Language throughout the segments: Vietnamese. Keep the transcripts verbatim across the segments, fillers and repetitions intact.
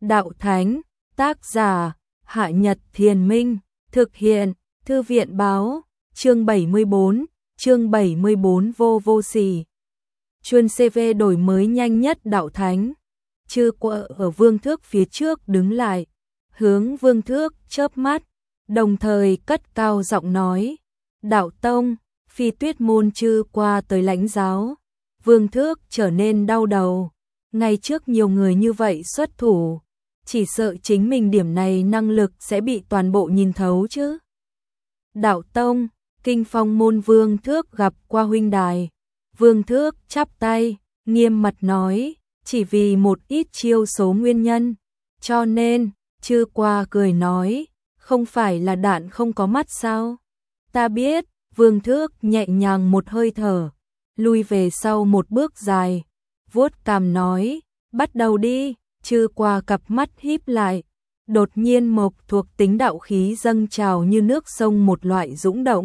Đạo Thánh, tác giả, Hạ Nhật Thiền Minh, thực hiện, Thư viện Báo, chương bảy mươi bốn, chương bảy mươi bốn vô vô sỉ. Chuân xê vê đổi mới nhanh nhất Đạo Thánh. Chư Qua ở Vương Thước phía trước đứng lại, hướng Vương Thước chớp mắt, đồng thời cất cao giọng nói: Đạo Tông, Phi Tuyết môn Chư Qua tới lãnh giáo. Vương Thước trở nên đau đầu, ngày trước nhiều người như vậy xuất thủ, chỉ sợ chính mình điểm này năng lực sẽ bị toàn bộ nhìn thấu chứ. Đạo Tông, Kinh Phong môn Vương Thước gặp qua huynh đài. Vương Thước chắp tay, nghiêm mặt nói, chỉ vì một ít chiêu số nguyên nhân, cho nên, Chư Qua cười nói, không phải là đạn không có mắt sao? Ta biết. Vương Thước nhẹ nhàng một hơi thở, lui về sau một bước dài, vuốt cằm nói, bắt đầu đi. Chư Qua cặp mắt híp lại, đột nhiên mộc thuộc tính đạo khí dâng trào như nước sông một loại dũng động.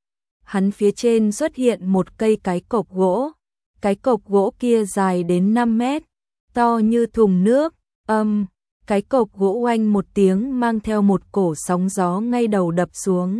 Hắn phía trên xuất hiện một cây cái cộc gỗ, cái cộc gỗ kia dài đến năm mét, to như thùng nước, âm, cái cộc gỗ oanh một tiếng mang theo một cổ sóng gió ngay đầu đập xuống.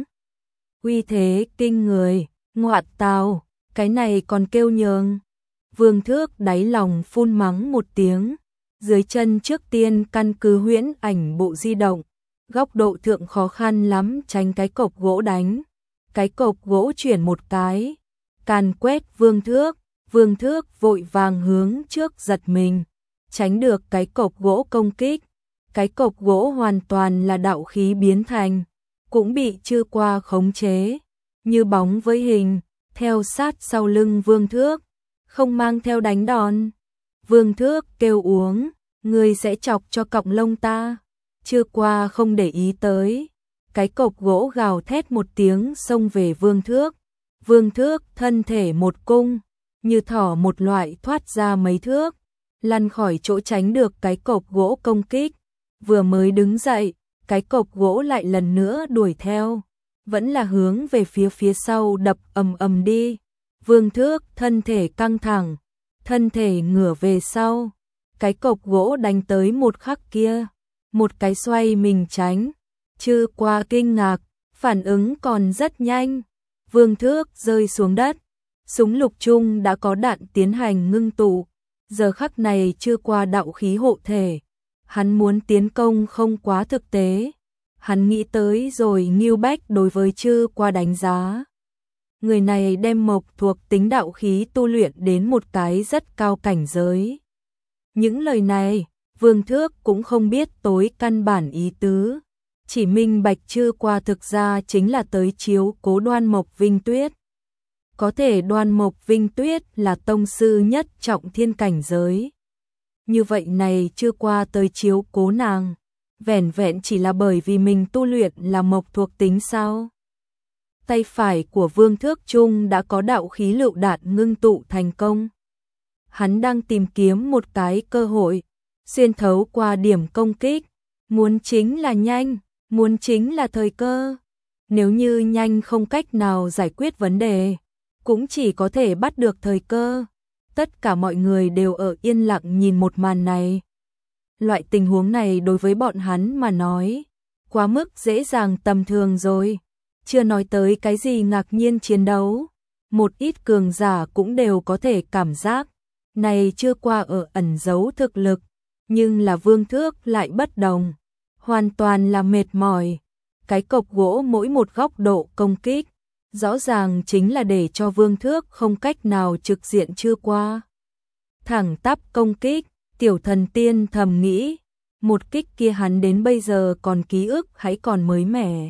Uy thế kinh người, ngoạn tào, cái này còn kêu nhường. Vương Thước đáy lòng phun mắng một tiếng, dưới chân trước tiên căn cứ huyễn ảnh bộ di động, góc độ thượng khó khăn lắm tránh cái cộc gỗ đánh. Cái cộc gỗ chuyển một cái, càn quét Vương Thước, Vương Thước vội vàng hướng trước giật mình, tránh được cái cộc gỗ công kích. Cái cộc gỗ hoàn toàn là đạo khí biến thành, cũng bị Chư Qua khống chế, như bóng với hình, theo sát sau lưng Vương Thước, không mang theo đánh đòn. Vương Thước kêu uống, ngươi sẽ chọc cho cọng lông ta. Chư Qua không để ý tới, cái cộc gỗ gào thét một tiếng xông về Vương Thước. Vương Thước thân thể một cung, như thỏ một loại thoát ra mấy thước, lăn khỏi chỗ tránh được cái cộc gỗ công kích. Vừa mới đứng dậy, cái cộc gỗ lại lần nữa đuổi theo, vẫn là hướng về phía phía sau đập ầm ầm đi. Vương Thước thân thể căng thẳng, thân thể ngửa về sau, cái cộc gỗ đánh tới một khắc kia, một cái xoay mình tránh. Chư Qua kinh ngạc, phản ứng còn rất nhanh. Vương Thước rơi xuống đất, súng lục chung đã có đạn tiến hành ngưng tụ. Giờ khắc này Chư Qua đạo khí hộ thể, hắn muốn tiến công không quá thực tế. Hắn nghĩ tới rồi Ngưu Bách đối với Chư Qua đánh giá. Người này đem mộc thuộc tính đạo khí tu luyện đến một cái rất cao cảnh giới. Những lời này, Vương Thước cũng không biết tối căn bản ý tứ. Chỉ minh bạch Chư Qua thực ra chính là tới chiếu cố Đoan Mộc Vinh Tuyết. Có thể Đoan Mộc Vinh Tuyết là tông sư nhất trọng thiên cảnh giới. Như vậy này Chư Qua tới chiếu cố nàng, vẻn vẹn chỉ là bởi vì mình tu luyện là mộc thuộc tính sao? Tay phải của Vương Thước Trung đã có đạo khí lựu đạn ngưng tụ thành công. Hắn đang tìm kiếm một cái cơ hội, xuyên thấu qua điểm công kích, muốn chính là nhanh, muốn chính là thời cơ. Nếu như nhanh không cách nào giải quyết vấn đề, cũng chỉ có thể bắt được thời cơ. Tất cả mọi người đều ở yên lặng nhìn một màn này. Loại tình huống này đối với bọn hắn mà nói, quá mức dễ dàng tầm thường rồi. Chưa nói tới cái gì ngạc nhiên chiến đấu. Một ít cường giả cũng đều có thể cảm giác, này Chưa Qua ở ẩn giấu thực lực. Nhưng là Vương Thước lại bất đồng, hoàn toàn là mệt mỏi. Cái cộc gỗ mỗi một góc độ công kích, rõ ràng chính là để cho Vương Thước không cách nào trực diện Chư Qua. Thẳng tắp công kích, Tiểu Thần Tiên thầm nghĩ, một kích kia hắn đến bây giờ còn ký ức hãy còn mới mẻ.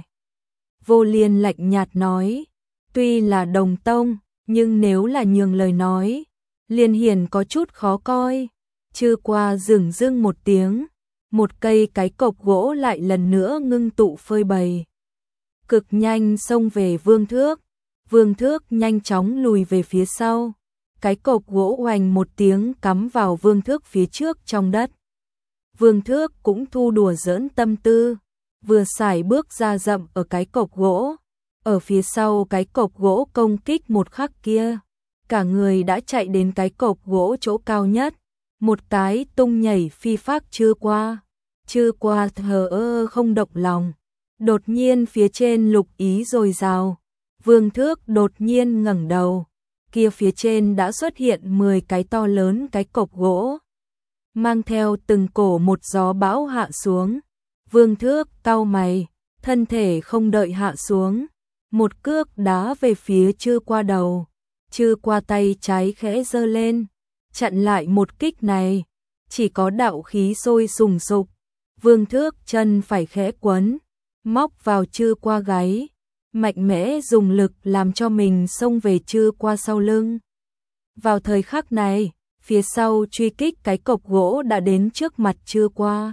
Vô Liên lạnh nhạt nói, tuy là đồng tông, nhưng nếu là nhường lời nói, Liên Hiền có chút khó coi. Chư Qua dửng dưng một tiếng, một cây cái cộc gỗ lại lần nữa ngưng tụ phơi bày. Cực nhanh xông về Vương Thước. Vương Thước nhanh chóng lùi về phía sau. Cái cộc gỗ oành một tiếng cắm vào Vương Thước phía trước trong đất. Vương Thước cũng thu đùa giỡn tâm tư, vừa sải bước ra dậm ở cái cộc gỗ. Ở phía sau cái cộc gỗ công kích một khắc kia, cả người đã chạy đến cái cộc gỗ chỗ cao nhất. Một cái tung nhảy phi phác Chưa Qua. Chư qua thờ ơ không động lòng. Đột nhiên phía trên lục ý dồi dào. Vương Thước đột nhiên ngẩng đầu. Kia phía trên đã xuất hiện mười cái to lớn cái cọc gỗ. Mang theo từng cổ một gió bão hạ xuống. Vương Thước cau mày, thân thể không đợi hạ xuống. Một cước đá về phía Chư qua đầu. Chư qua tay trái khẽ giơ lên, chặn lại một kích này. Chỉ có đạo khí sôi sùng sục. Vương Thước chân phải khẽ quấn, móc vào Chư qua gáy, mạnh mẽ dùng lực làm cho mình xông về Chư qua sau lưng. Vào thời khắc này, phía sau truy kích cái cọc gỗ đã đến trước mặt Chư qua.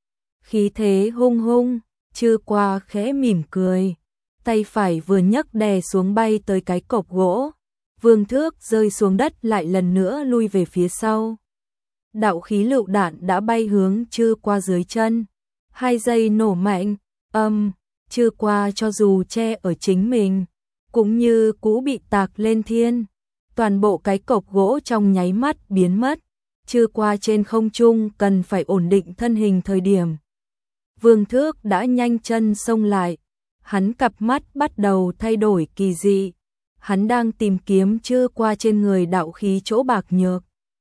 Khí thế hung hung, Chư qua khẽ mỉm cười, tay phải vừa nhấc đè xuống bay tới cái cọc gỗ. Vương Thước rơi xuống đất lại lần nữa lui về phía sau. Đạo khí lựu đạn đã bay hướng Chư qua dưới chân. Hai giây nổ mạnh, âm, Chư qua cho dù che ở chính mình, cũng như cũ bị tạc lên thiên. Toàn bộ cái cọc gỗ trong nháy mắt biến mất. Chư qua trên không trung cần phải ổn định thân hình thời điểm. Vương Thước đã nhanh chân xông lại. Hắn cặp mắt bắt đầu thay đổi kỳ dị. Hắn đang tìm kiếm Chư qua trên người đạo khí chỗ bạc nhược.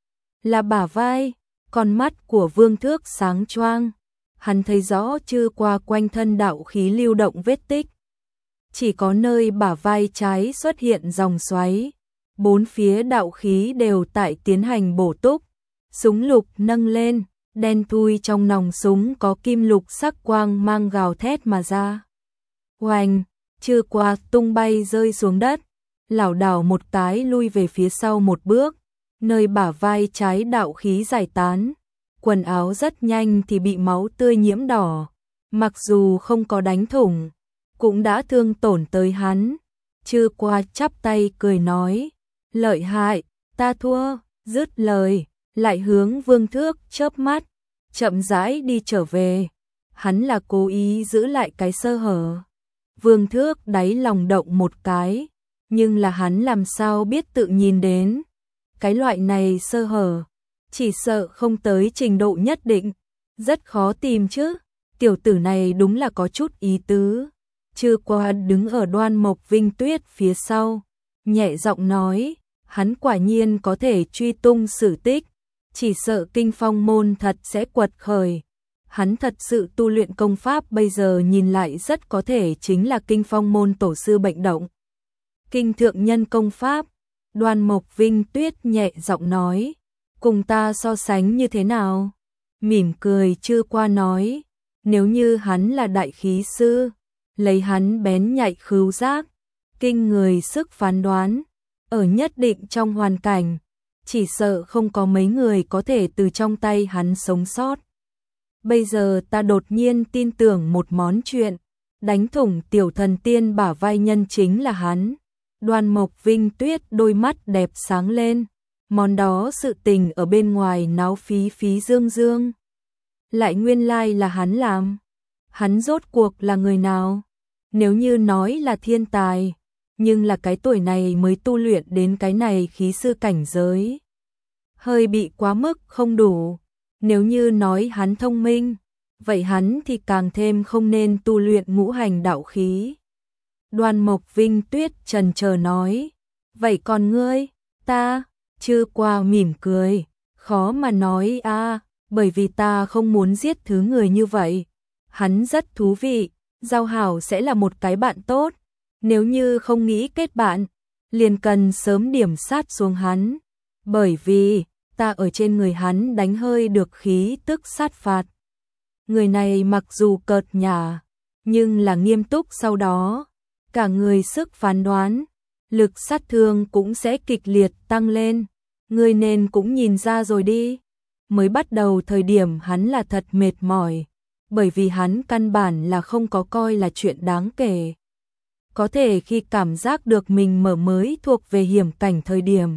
Là bả vai, con mắt của Vương Thước sáng choang. Hắn thấy rõ Chư qua quanh thân đạo khí lưu động vết tích. Chỉ có nơi bả vai trái xuất hiện dòng xoáy. Bốn phía đạo khí đều tại tiến hành bổ túc. Súng lục nâng lên, đen thui trong nòng súng có kim lục sắc quang mang gào thét mà ra. Oanh, Chư qua tung bay rơi xuống đất, lảo đảo một cái lui về phía sau một bước, nơi bả vai trái đạo khí giải tán. Quần áo rất nhanh thì bị máu tươi nhiễm đỏ, mặc dù không có đánh thủng, cũng đã thương tổn tới hắn. Chư qua chắp tay cười nói, lợi hại, ta thua, dứt lời, lại hướng Vương Thước chớp mắt, chậm rãi đi trở về. Hắn là cố ý giữ lại cái sơ hở. Vương Thước đáy lòng động một cái, nhưng là hắn làm sao biết tự nhìn đến. Cái loại này sơ hở, chỉ sợ không tới trình độ nhất định, rất khó tìm chứ. Tiểu tử này đúng là có chút ý tứ. Chư qua đứng ở Đoan Mộc Vinh Tuyết phía sau, nhẹ giọng nói, hắn quả nhiên có thể truy tung sử tích, chỉ sợ Kinh Phong môn thật sẽ quật khởi. Hắn thật sự tu luyện công pháp bây giờ nhìn lại rất có thể chính là Kinh Phong môn tổ sư Bệnh Động. Kinh Thượng Nhân công pháp. Đoan Mộc Vinh Tuyết nhẹ giọng nói, cùng ta so sánh như thế nào? Mỉm cười Chư qua nói, nếu như hắn là đại khí sư, lấy hắn bén nhạy khứu giác, kinh người sức phán đoán, ở nhất định trong hoàn cảnh, chỉ sợ không có mấy người có thể từ trong tay hắn sống sót. Bây giờ ta đột nhiên tin tưởng một món chuyện, đánh thủng tiểu thần tiên bả vai nhân chính là hắn. Đoan Mộc Vinh Tuyết đôi mắt đẹp sáng lên, món đó sự tình ở bên ngoài náo phí phí dương dương. Lại nguyên lai là hắn làm. Hắn rốt cuộc là người nào? Nếu như nói là thiên tài, nhưng là cái tuổi này mới tu luyện đến cái này khí sư cảnh giới. Hơi bị quá mức không đủ. Nếu như nói hắn thông minh, vậy hắn thì càng thêm không nên tu luyện ngũ hành đạo khí. Đoan Mộc Vinh Tuyết trần chờ nói, vậy còn ngươi, ta, Chư qua mỉm cười, khó mà nói a, à, bởi vì ta không muốn giết thứ người như vậy. Hắn rất thú vị, giao hảo sẽ là một cái bạn tốt, nếu như không nghĩ kết bạn, liền cần sớm điểm sát xuống hắn, bởi vì ta ở trên người hắn đánh hơi được khí tức sát phạt. Người này mặc dù cợt nhả, nhưng là nghiêm túc sau đó. Cả người sức phán đoán, lực sát thương cũng sẽ kịch liệt tăng lên. Ngươi nên cũng nhìn ra rồi đi. Mới bắt đầu thời điểm hắn là thật mệt mỏi, bởi vì hắn căn bản là không có coi là chuyện đáng kể. Có thể khi cảm giác được mình mở mới thuộc về hiểm cảnh thời điểm,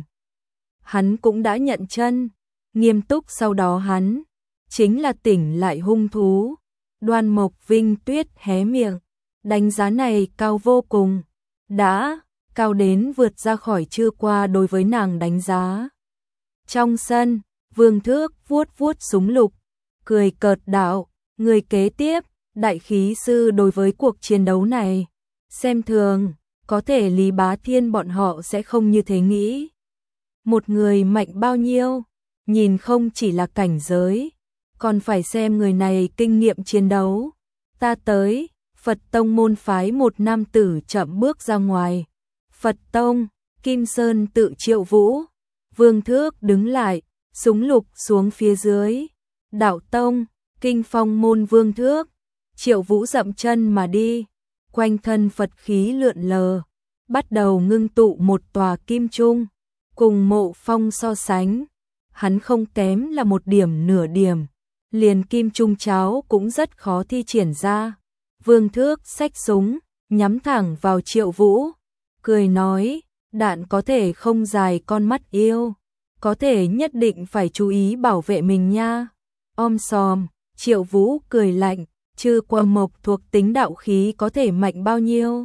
hắn cũng đã nhận chân, nghiêm túc sau đó hắn, chính là tỉnh lại hung thú. Đoan Mộc Vinh Tuyết hé miệng. Đánh giá này cao vô cùng, đã cao đến vượt ra khỏi Chư qua đối với nàng đánh giá. Trong sân, Vương Thước vuốt vuốt súng lục, cười cợt đạo, Người kế tiếp, đại khí sư đối với cuộc chiến đấu này, xem thường, có thể Lý Bá Thiên bọn họ sẽ không như thế nghĩ. Một người mạnh bao nhiêu, nhìn không chỉ là cảnh giới, còn phải xem người này kinh nghiệm chiến đấu. Ta tới, Phật Tông môn phái một nam tử chậm bước ra ngoài. Phật Tông, Kim Sơn tự Triệu Vũ, Vương Thước đứng lại, súng lục xuống phía dưới. Đạo Tông, Kinh Phong môn Vương Thước, Triệu Vũ dậm chân mà đi, quanh thân Phật khí lượn lờ, bắt đầu ngưng tụ một tòa kim trung, cùng Mộ Phong so sánh, hắn không kém là một điểm nửa điểm, liền kim trung cháo cũng rất khó thi triển ra. Vương Thước xách súng, nhắm thẳng vào Triệu Vũ, cười nói, đạn có thể không dài con mắt yêu, có thể nhất định phải chú ý bảo vệ mình nha. Om sòm, Triệu Vũ cười lạnh, chư qua mộc thuộc tính đạo khí có thể mạnh bao nhiêu.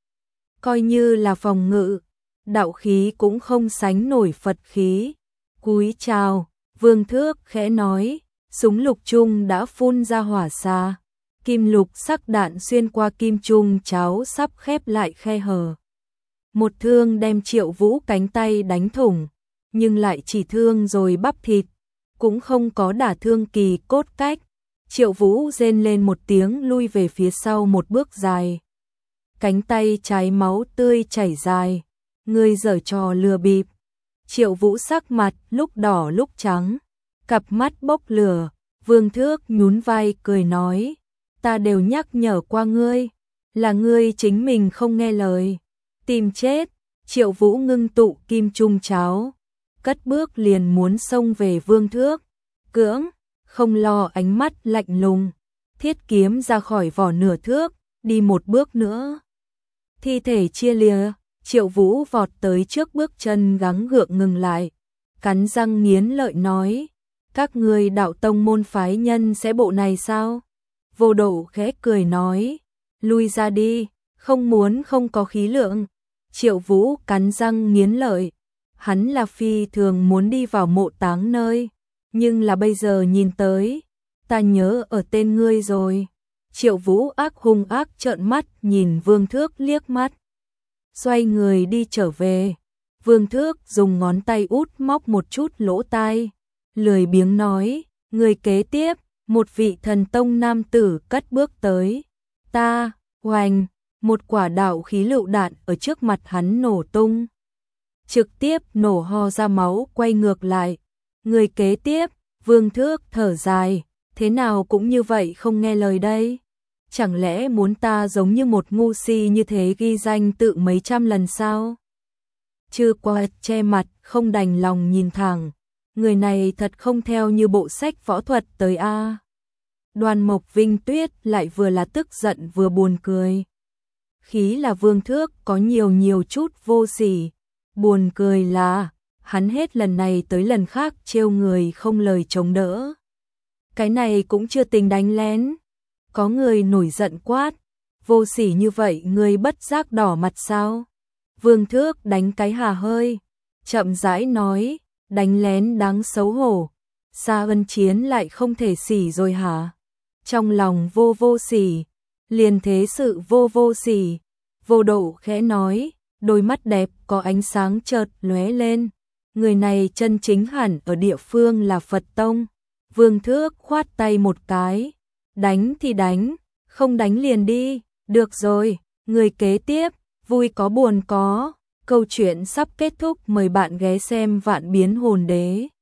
Coi như là phòng ngự, đạo khí cũng không sánh nổi Phật khí. Cúi chào, Vương Thước khẽ nói, súng lục trung đã phun ra hỏa xa. Kim lục sắc đạn xuyên qua kim trung cháo sắp khép lại khe hở. Một thương đem Triệu Vũ cánh tay đánh thủng, nhưng lại chỉ thương rồi bắp thịt, cũng không có đả thương kỳ cốt cách. Triệu Vũ rên lên một tiếng lui về phía sau một bước dài. Cánh tay trái máu tươi chảy dài, người giở trò lừa bịp. Triệu Vũ sắc mặt lúc đỏ lúc trắng, cặp mắt bốc lửa. Vương Thước nhún vai cười nói, ta đều nhắc nhở qua ngươi, là ngươi chính mình không nghe lời, tìm chết. Triệu Vũ ngưng tụ kim trung cháo, cất bước liền muốn xông về Vương Thước, cưỡng, không lo ánh mắt lạnh lùng, thiết kiếm ra khỏi vỏ nửa thước, đi một bước nữa. Thi thể chia lìa, Triệu Vũ vọt tới trước bước chân gắng gượng ngừng lại, cắn răng nghiến lợi nói, các ngươi đạo tông môn phái nhân sẽ bộ này sao? Vô Độ khẽ cười nói, lui ra đi, không muốn không có khí lượng. Triệu Vũ cắn răng nghiến lợi, hắn là phi thường muốn đi vào mộ táng nơi, nhưng là bây giờ nhìn tới, ta nhớ ở tên ngươi rồi. Triệu Vũ ác hung ác trợn mắt nhìn Vương Thước liếc mắt, xoay người đi trở về. Vương Thước dùng ngón tay út móc một chút lỗ tai, lười biếng nói, người kế tiếp, một vị thần tông nam tử cất bước tới. Ta, hoành, một quả đạo khí lựu đạn ở trước mặt hắn nổ tung, trực tiếp nổ ho ra máu quay ngược lại. Người kế tiếp, Vương Thước thở dài, thế nào cũng như vậy không nghe lời đây. Chẳng lẽ muốn ta giống như một ngu si như thế ghi danh tự mấy trăm lần sao? Chư qua che mặt không đành lòng nhìn thẳng, người này thật không theo như bộ sách võ thuật tới a. Đoàn Mộc Vinh Tuyết lại vừa là tức giận vừa buồn cười. Khí là Vương Thước có nhiều nhiều chút vô sỉ, buồn cười là hắn hết lần này tới lần khác trêu người không lời chống đỡ. Cái này cũng chưa tính đánh lén. Có người nổi giận quát, vô sỉ như vậy người bất giác đỏ mặt sao? Vương Thước đánh cái hà hơi, chậm rãi nói, đánh lén đáng xấu hổ, Sa Ân Chiến lại không thể sỉ rồi hả? Trong lòng vô vô sỉ, liền thế sự vô vô sỉ. Vô Độ khẽ nói, đôi mắt đẹp có ánh sáng chợt lóe lên, người này chân chính hẳn ở địa phương là Phật Tông. Vương Thước khoát tay một cái, đánh thì đánh, không đánh liền đi. Được rồi, người kế tiếp, vui có buồn có. Câu chuyện sắp kết thúc, mời bạn ghé xem Vạn Biến Hồn Đế.